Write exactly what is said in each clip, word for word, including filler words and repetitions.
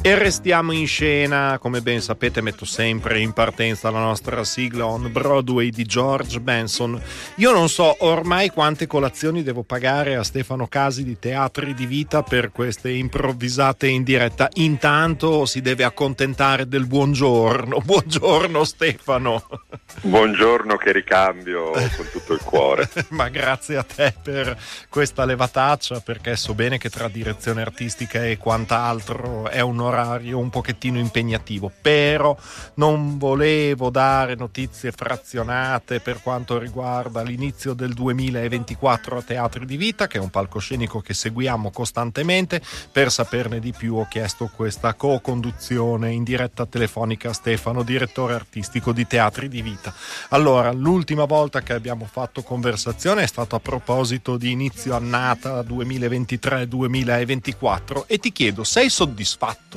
E restiamo in scena, come ben sapete metto sempre in partenza la nostra sigla On Broadway di George Benson. Io non so ormai quante colazioni devo pagare a Stefano Casi di Teatri di Vita per queste improvvisate in diretta. Intanto si deve accontentare del buongiorno. Buongiorno Stefano. Buongiorno, che ricambio con tutto il cuore. Ma grazie a te per questa levataccia, perché so bene che tra direzione artistica e quant'altro è un orario un pochettino impegnativo, però non volevo dare notizie frazionate per quanto riguarda l'inizio del duemilaventiquattro a Teatri di Vita, che è un palcoscenico che seguiamo costantemente. Per saperne di più ho chiesto questa co-conduzione in diretta telefonica a Stefano, direttore artistico di Teatri di Vita. Allora, l'ultima volta che abbiamo fatto conversazione è stato a proposito di inizio annata duemilaventitré duemilaventiquattro e ti chiedo, sei soddisfatto?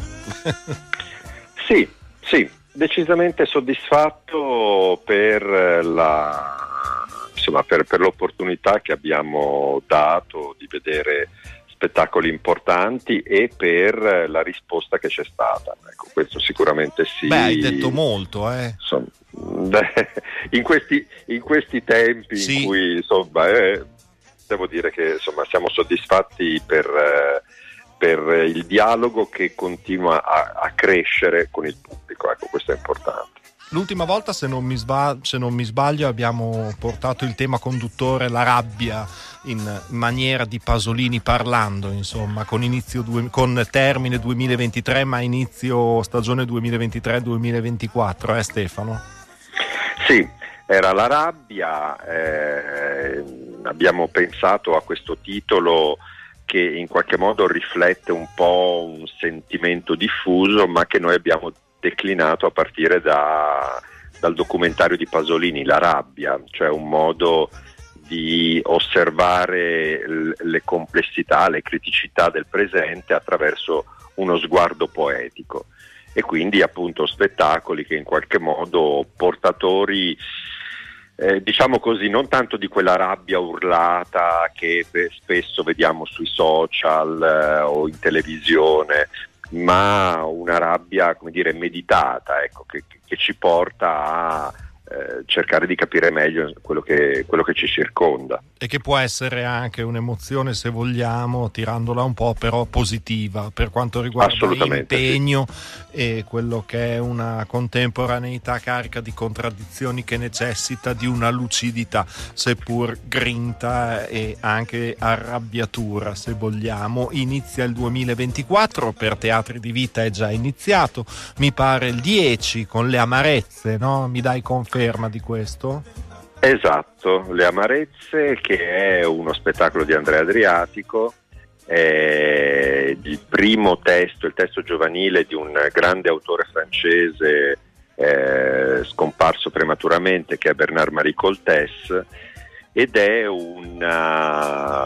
Sì, sì, decisamente soddisfatto per la insomma per, per l'opportunità che abbiamo dato di vedere spettacoli importanti e per la risposta che c'è stata. Ecco, questo sicuramente sì. Beh, hai detto molto, eh. Insomma, in questi in questi tempi sì. In cui insomma eh, devo dire che insomma siamo soddisfatti per eh, per il dialogo che continua a, a crescere con il pubblico, ecco, questo è importante. L'ultima volta, se non mi sbaglio, se non mi sbaglio abbiamo portato il tema conduttore la rabbia in maniera di Pasolini parlando, insomma, con inizio due, con termine duemilaventitré ma inizio stagione duemilaventitré duemilaventiquattro, eh Stefano? Sì, era la rabbia, eh, abbiamo pensato a questo titolo che in qualche modo riflette un po' un sentimento diffuso, ma che noi abbiamo declinato a partire da, dal documentario di Pasolini, La rabbia, cioè un modo di osservare l- le complessità, le criticità del presente attraverso uno sguardo poetico, e quindi appunto spettacoli che in qualche modo portatori Eh, diciamo così, non tanto di quella rabbia urlata che beh, spesso vediamo sui social eh, o in televisione, ma una rabbia, come dire, meditata, ecco, che, che ci porta a eh, cercare di capire meglio quello che, quello che ci circonda. E che può essere anche un'emozione, se vogliamo, tirandola un po' però positiva per quanto riguarda l'impegno, sì. E quello che è una contemporaneità carica di contraddizioni che necessita di una lucidità, seppur grinta e anche arrabbiatura, se vogliamo. Inizia il duemilaventiquattro, per Teatri di Vita è già iniziato, mi pare il dieci, con Le Amarezze, no? Mi dai conferma di questo? Esatto, Le Amarezze, che è uno spettacolo di Andrea Adriatico, è il primo testo, il testo giovanile di un grande autore francese eh, scomparso prematuramente, che è Bernard-Marie Coltès, ed è una,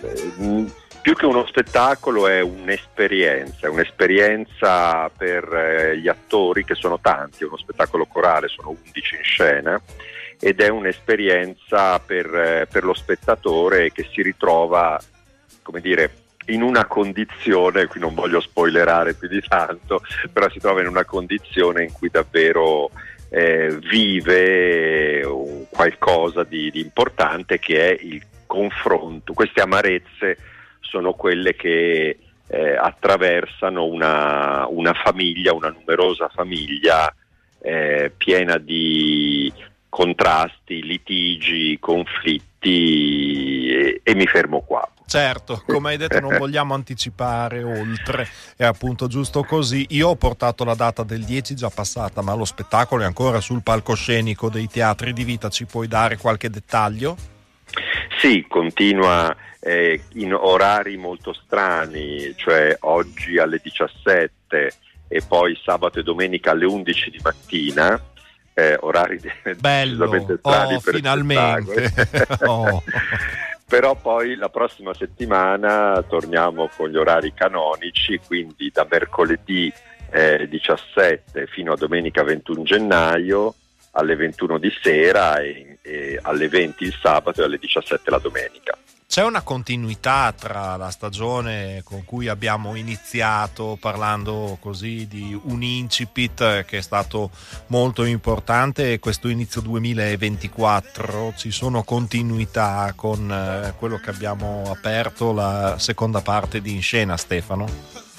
più che uno spettacolo, è un'esperienza, un'esperienza per eh, gli attori, che sono tanti, è uno spettacolo corale, sono undici in scena, ed è un'esperienza per, per lo spettatore che si ritrova, come dire, in una condizione, qui non voglio spoilerare più di tanto, però si trova in una condizione in cui davvero eh, vive un qualcosa di, di importante, che è il confronto. Queste amarezze sono quelle che eh, attraversano una, una famiglia, una numerosa famiglia eh, piena di contrasti, litigi, conflitti, e, e mi fermo qua. Certo, come hai detto non vogliamo anticipare oltre, è appunto giusto così. Io ho portato la data del dieci già passata, ma lo spettacolo è ancora sul palcoscenico dei Teatri di Vita, ci puoi dare qualche dettaglio? Sì, continua eh, in orari molto strani, cioè oggi alle diciassette e poi sabato e domenica alle undici di mattina. Eh, orari bello, strani oh, per finalmente oh. Però poi la prossima settimana torniamo con gli orari canonici, quindi da mercoledì eh, diciassette fino a domenica ventuno gennaio alle ventuno di sera e, e alle venti il sabato e alle diciassette la domenica. C'è una continuità tra la stagione con cui abbiamo iniziato, parlando così di un incipit che è stato molto importante, e questo inizio duemilaventiquattro? Ci sono continuità con quello che abbiamo aperto, la seconda parte di In Scena, Stefano?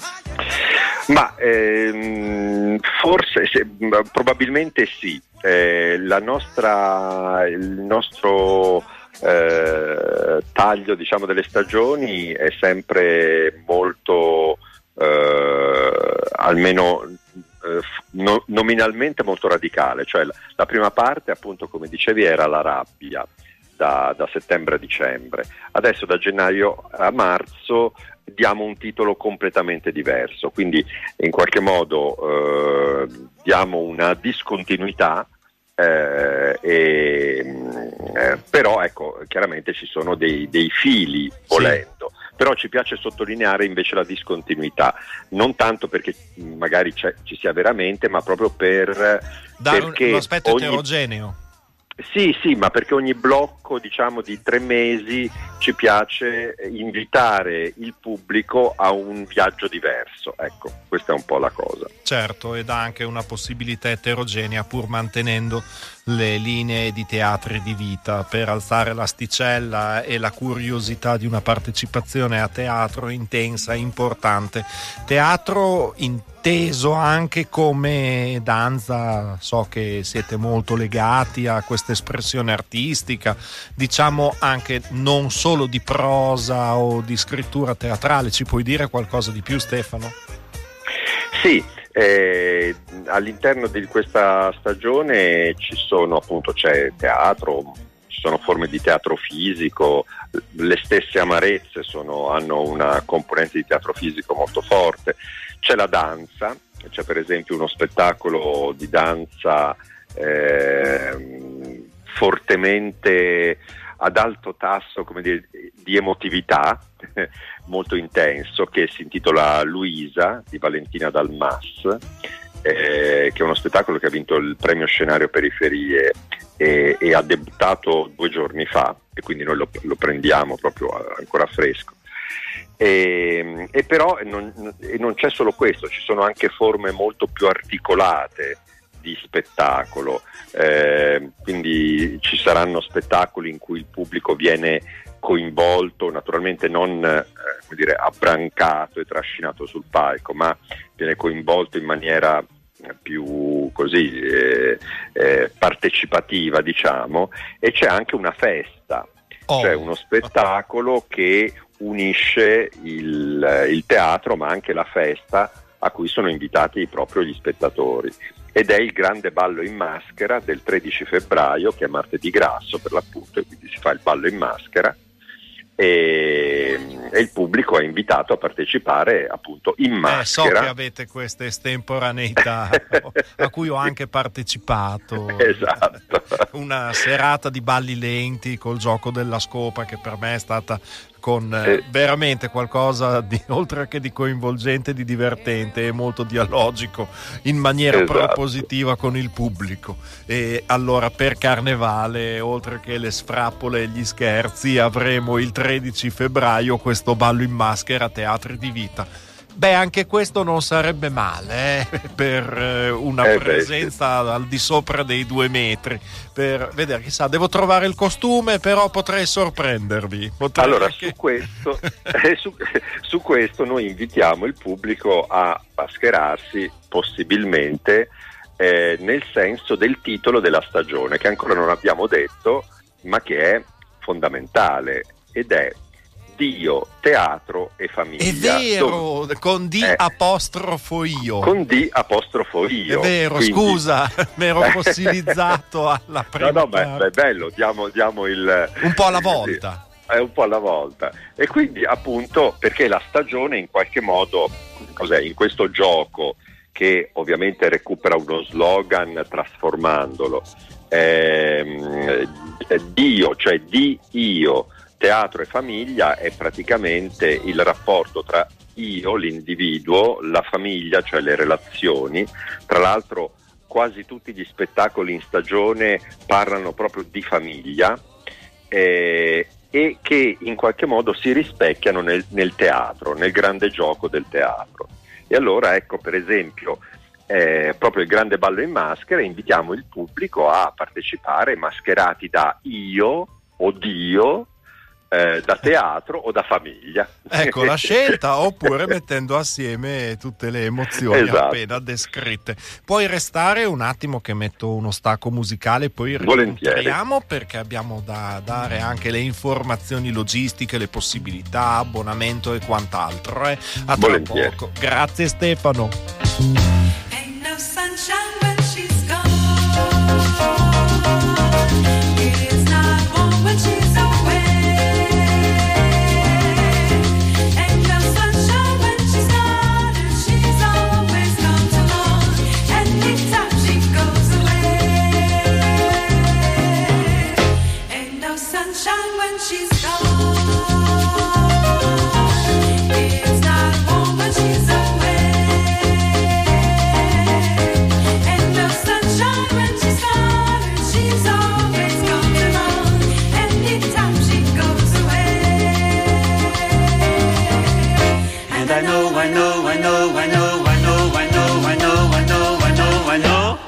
Ma ehm, forse, se, probabilmente sì. Eh, la nostra, il nostro Eh, taglio, diciamo, delle stagioni è sempre molto eh, almeno eh, no, nominalmente molto radicale, cioè la, la prima parte, appunto, come dicevi, era la rabbia da, da settembre a dicembre. Adesso da gennaio a marzo diamo un titolo completamente diverso, quindi in qualche modo eh, diamo una discontinuità. Eh, e, eh, però ecco, chiaramente ci sono dei, dei fili, volendo, sì. Però ci piace sottolineare invece la discontinuità, non tanto perché magari ci sia veramente, ma proprio per dare un, un aspetto ogni... eterogeneo. Sì, sì, ma perché ogni blocco, diciamo, di tre mesi ci piace invitare il pubblico a un viaggio diverso. Ecco, questa è un po' la cosa. Certo, ed ha anche una possibilità eterogenea, pur mantenendo le linee di teatri di vita, per alzare l'asticella e la curiosità di una partecipazione a teatro intensa, importante. Teatro inteso anche come danza, so che siete molto legati a questa espressione artistica, diciamo anche non solo di prosa o di scrittura teatrale. Ci puoi dire qualcosa di più, Stefano? Sì. Eh, all'interno di questa stagione ci sono, appunto, c'è teatro, ci sono forme di teatro fisico, le stesse Amarezze sono, hanno una componente di teatro fisico molto forte, c'è la danza, c'è per esempio uno spettacolo di danza eh, fortemente ad alto tasso, come dire, di emotività, molto intenso, che si intitola Luisa di Valentina Dalmas, eh, che è uno spettacolo che ha vinto il premio Scenario Periferie e, e ha debuttato due giorni fa, e quindi noi lo, lo prendiamo proprio ancora fresco. E, e però non, e non c'è solo questo, ci sono anche forme molto più articolate di spettacolo, eh, quindi ci saranno spettacoli in cui il pubblico viene coinvolto, naturalmente non eh, come dire, abbrancato e trascinato sul palco, ma viene coinvolto in maniera più così eh, eh, partecipativa, diciamo, e c'è anche una festa, oh. Cioè uno spettacolo che unisce il, il teatro ma anche la festa a cui sono invitati proprio gli spettatori, ed è il grande ballo in maschera del tredici febbraio, che è martedì grasso per l'appunto, e quindi si fa il ballo in maschera e, e il pubblico è invitato a partecipare appunto in maschera. Eh, so che avete queste estemporaneità a cui ho anche partecipato. Esatto. Una serata di balli lenti col gioco della scopa, che per me è stata con eh, veramente qualcosa di, oltre che di coinvolgente, di divertente e molto dialogico, in maniera esatto. propositiva con il pubblico. E allora per Carnevale, oltre che le sfrappole e gli scherzi, avremo il tredici febbraio questo ballo in maschera Teatri di Vita. Beh, anche questo non sarebbe male eh, per una eh presenza beh, sì. al di sopra dei due metri, per vedere, chissà, devo trovare il costume, però potrei sorprendervi. Potrei allora anche... su, questo, eh, su, su questo noi invitiamo il pubblico a mascherarsi possibilmente eh, nel senso del titolo della stagione, che ancora non abbiamo detto ma che è fondamentale, ed è Dio, teatro e famiglia. È vero, Dove... con D eh, apostrofo io. Con D apostrofo io. È vero, quindi... scusa, mi ero fossilizzato alla prima. No, no, beh, è bello, diamo, diamo il... Un po' alla volta. È un po' alla volta. E quindi appunto perché la stagione in qualche modo, cos'è, in questo gioco che ovviamente recupera uno slogan trasformandolo, ehm, Dio, cioè di io, teatro e famiglia, è praticamente il rapporto tra io, l'individuo, la famiglia, cioè le relazioni. Tra l'altro quasi tutti gli spettacoli in stagione parlano proprio di famiglia, eh, e che in qualche modo si rispecchiano nel, nel teatro, nel grande gioco del teatro. E allora ecco, per esempio, eh, proprio il grande ballo in maschera, invitiamo il pubblico a partecipare mascherati da io o Dio, eh, da teatro o da famiglia. Ecco la scelta, oppure mettendo assieme tutte le emozioni esatto. appena descritte. Puoi restare un attimo che metto uno stacco musicale, poi Volentieri. rientriamo, perché abbiamo da dare anche le informazioni logistiche, le possibilità, abbonamento e quant'altro. Eh? A tra Volentieri. poco. Grazie Stefano. Ain't no sunshine when she's gone. It is not warm when she's away. Ain't no sunshine when she's gone, and she's always gone too long. Anytime she goes away. Ain't no sunshine when she's gone. It's not warm when she's away. I know, I know, I know, I know, I know, I know, I know, I know, I know, I know.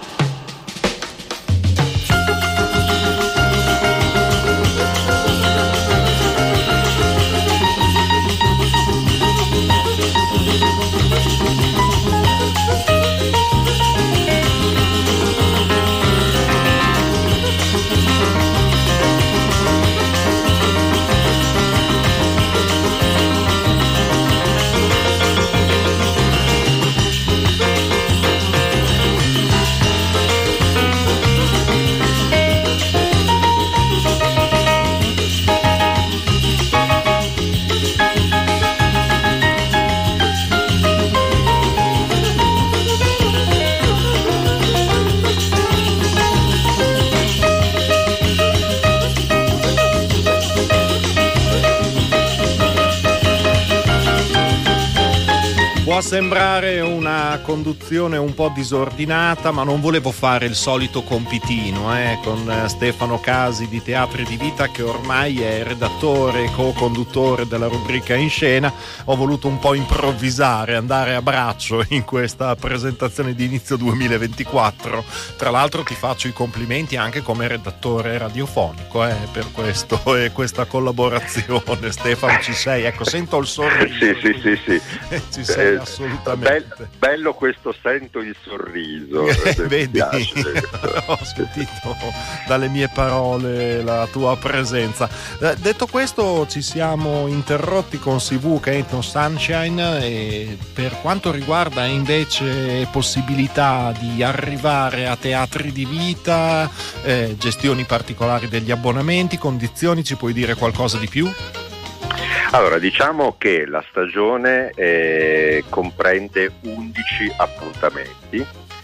Può sembrare una conduzione un po' disordinata, ma non volevo fare il solito compitino eh, con Stefano Casi di Teatri di Vita, che ormai è redattore e co-conduttore della rubrica In Scena. Ho voluto un po' improvvisare, andare a braccio in questa presentazione di inizio duemilaventiquattro. Tra l'altro ti faccio i complimenti anche come redattore radiofonico eh, per questo e questa collaborazione. Stefano, ci sei? Ecco, sento il sorriso. Sì, sì, sì, sì. Ci sei Eh, assolutamente. Be- bello questo, sento il sorriso. Eh, vedi, piace. ho sentito dalle mie parole la tua presenza. Eh, detto questo, ci siamo interrotti con Si Vu che Ain't No Sunshine, e per quanto riguarda invece possibilità di arrivare a Teatri di Vita, eh, gestioni particolari degli abbonamenti, condizioni, ci puoi dire qualcosa di più? Allora, diciamo che la stagione eh, comprende undici appuntamenti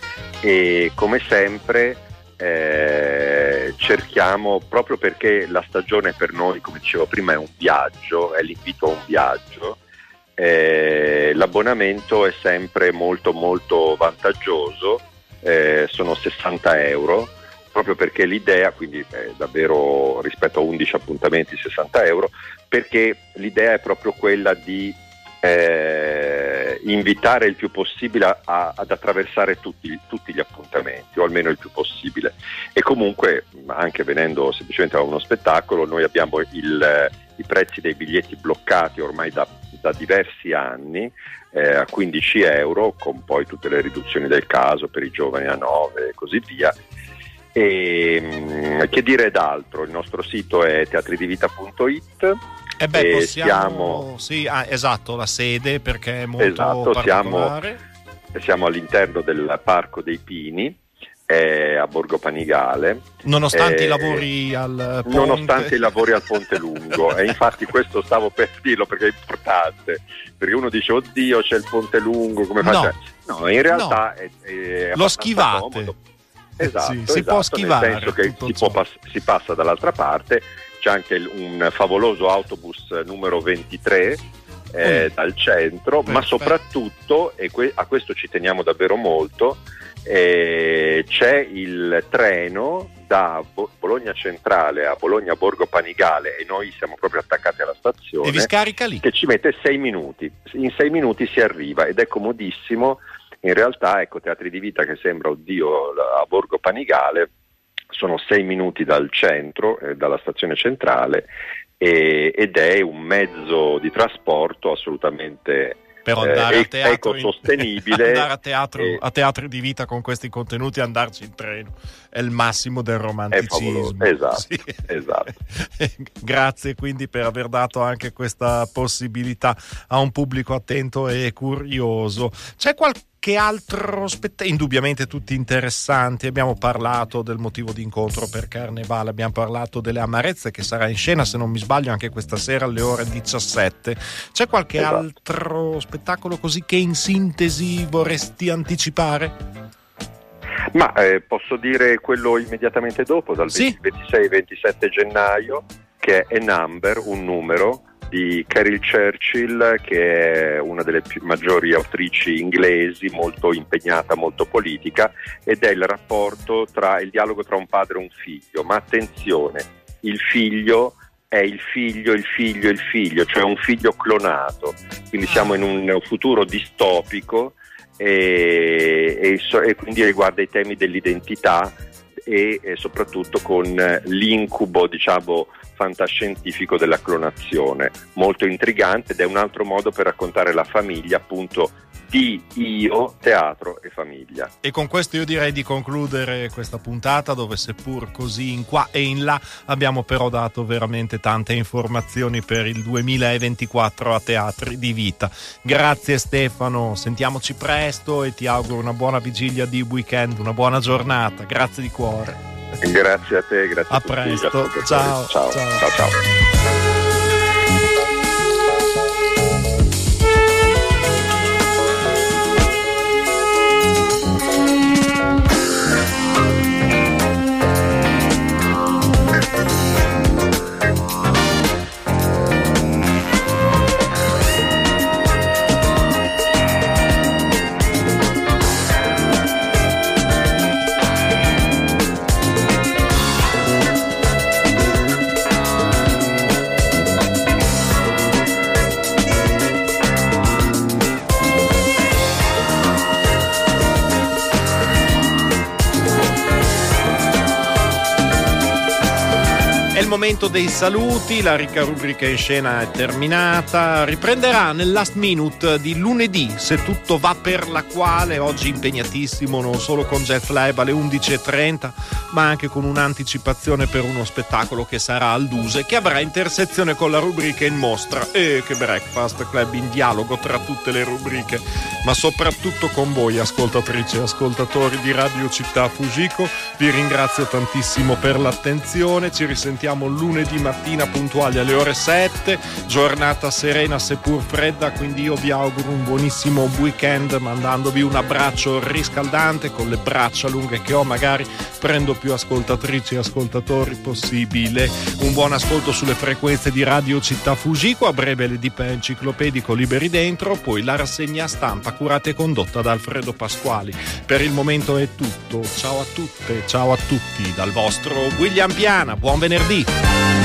e come sempre eh, cerchiamo, proprio perché la stagione per noi, come dicevo prima, è un viaggio, è l'invito a un viaggio, eh, l'abbonamento è sempre molto molto vantaggioso, eh, sono sessanta euro, proprio perché l'idea, quindi è davvero rispetto a undici appuntamenti sessanta euro, perché l'idea è proprio quella di eh, invitare il più possibile a, a, ad attraversare tutti, tutti gli appuntamenti, o almeno il più possibile. E comunque, anche venendo semplicemente a uno spettacolo, noi abbiamo il, i prezzi dei biglietti bloccati ormai da, da diversi anni, eh, a quindici euro, con poi tutte le riduzioni del caso per i giovani a nove e così via. E che dire d'altro? Il nostro sito è teatridivita punto it. E beh, e possiamo siamo, sì, ah, esatto, la sede, perché è molto esatto, particolare. Siamo, siamo all'interno del Parco dei Pini, eh, a Borgo Panigale. Nonostante eh, i lavori al ponte. Nonostante i lavori al Ponte Lungo. E infatti questo stavo per dirlo perché è importante, perché uno dice oddio c'è il Ponte Lungo, come faccio? No, no in realtà no. è, è lo schivate. comodo. Esatto, sì, si esatto, può schivare, nel senso che si, ciò. può pass- si passa dall'altra parte. C'è anche un favoloso autobus numero ventitré eh, mm. dal centro, Perfetto. ma soprattutto, e que- a questo ci teniamo davvero molto, eh, c'è il treno da Bo- Bologna Centrale a Bologna Borgo Panigale, e noi siamo proprio attaccati alla stazione, E vi scarica lì? che ci mette sei minuti. In sei minuti si arriva ed è comodissimo. In realtà, ecco, Teatri di Vita, che sembra, oddio, a Borgo Panigale, sono sei minuti dal centro, eh, dalla stazione centrale, e, ed è un mezzo di trasporto assolutamente Per andare eh, a teatro, ecosostenibile. andare a teatro, e- a Teatri di Vita con questi contenuti e andarci in treno è il massimo del romanticismo. È favoloso, esatto, Sì. esatto. Grazie quindi per aver dato anche questa possibilità a un pubblico attento e curioso. C'è qualche altro spettacolo? Indubbiamente tutti interessanti. Abbiamo parlato del motivo di incontro per Carnevale, abbiamo parlato delle amarezze, che sarà in scena, se non mi sbaglio, anche questa sera alle ore diciassette. C'è qualche Esatto. altro spettacolo così che in sintesi vorresti anticipare? Ma eh, posso dire quello immediatamente dopo, dal Sì. ventisei ventisette gennaio, che è A Number, un numero, di Carol Churchill, che è una delle più maggiori autrici inglesi, molto impegnata, molto politica, ed è il rapporto tra il dialogo tra un padre e un figlio. Ma attenzione, il figlio è il figlio, il figlio, il figlio, cioè un figlio clonato, quindi siamo in un futuro distopico, e, e, so- e quindi riguarda i temi dell'identità e, e soprattutto con l'incubo, diciamo, fantascientifico della clonazione. Molto intrigante, ed è un altro modo per raccontare la famiglia, appunto, di io, teatro e famiglia. E con questo io direi di concludere questa puntata, dove seppur così in qua e in là abbiamo però dato veramente tante informazioni per il duemilaventiquattro a Teatri di Vita. Grazie Stefano, sentiamoci presto e ti auguro una buona vigilia di weekend, una buona giornata. Grazie di cuore. Grazie a te, grazie a, A tutti gli presto. ascoltatori. Ciao, ciao, ciao. ciao, ciao. È il momento dei saluti, la ricca rubrica in scena è terminata, riprenderà nel last minute di lunedì, se tutto va per la quale, oggi impegnatissimo non solo con Jet Lab alle undici e trenta, ma anche con un'anticipazione per uno spettacolo che sarà al Duse, che avrà intersezione con la rubrica in mostra. E che Breakfast Club in dialogo tra tutte le rubriche, ma soprattutto con voi ascoltatrici e ascoltatori di Radio Città Fujiko. Vi ringrazio tantissimo per l'attenzione, ci risentiamo lunedì mattina puntuali alle ore sette, giornata serena seppur fredda, quindi io vi auguro un buonissimo weekend, mandandovi un abbraccio riscaldante. Con le braccia lunghe che ho magari prendo più ascoltatrici e ascoltatori possibile. Un buon ascolto sulle frequenze di Radio Città Fujiko, a breve l'edipa enciclopedico Liberi Dentro, poi la rassegna stampa curata e condotta da Alfredo Pasquali. Per il momento è tutto, ciao a tutte, ciao a tutti dal vostro William Piana, buon venerdì.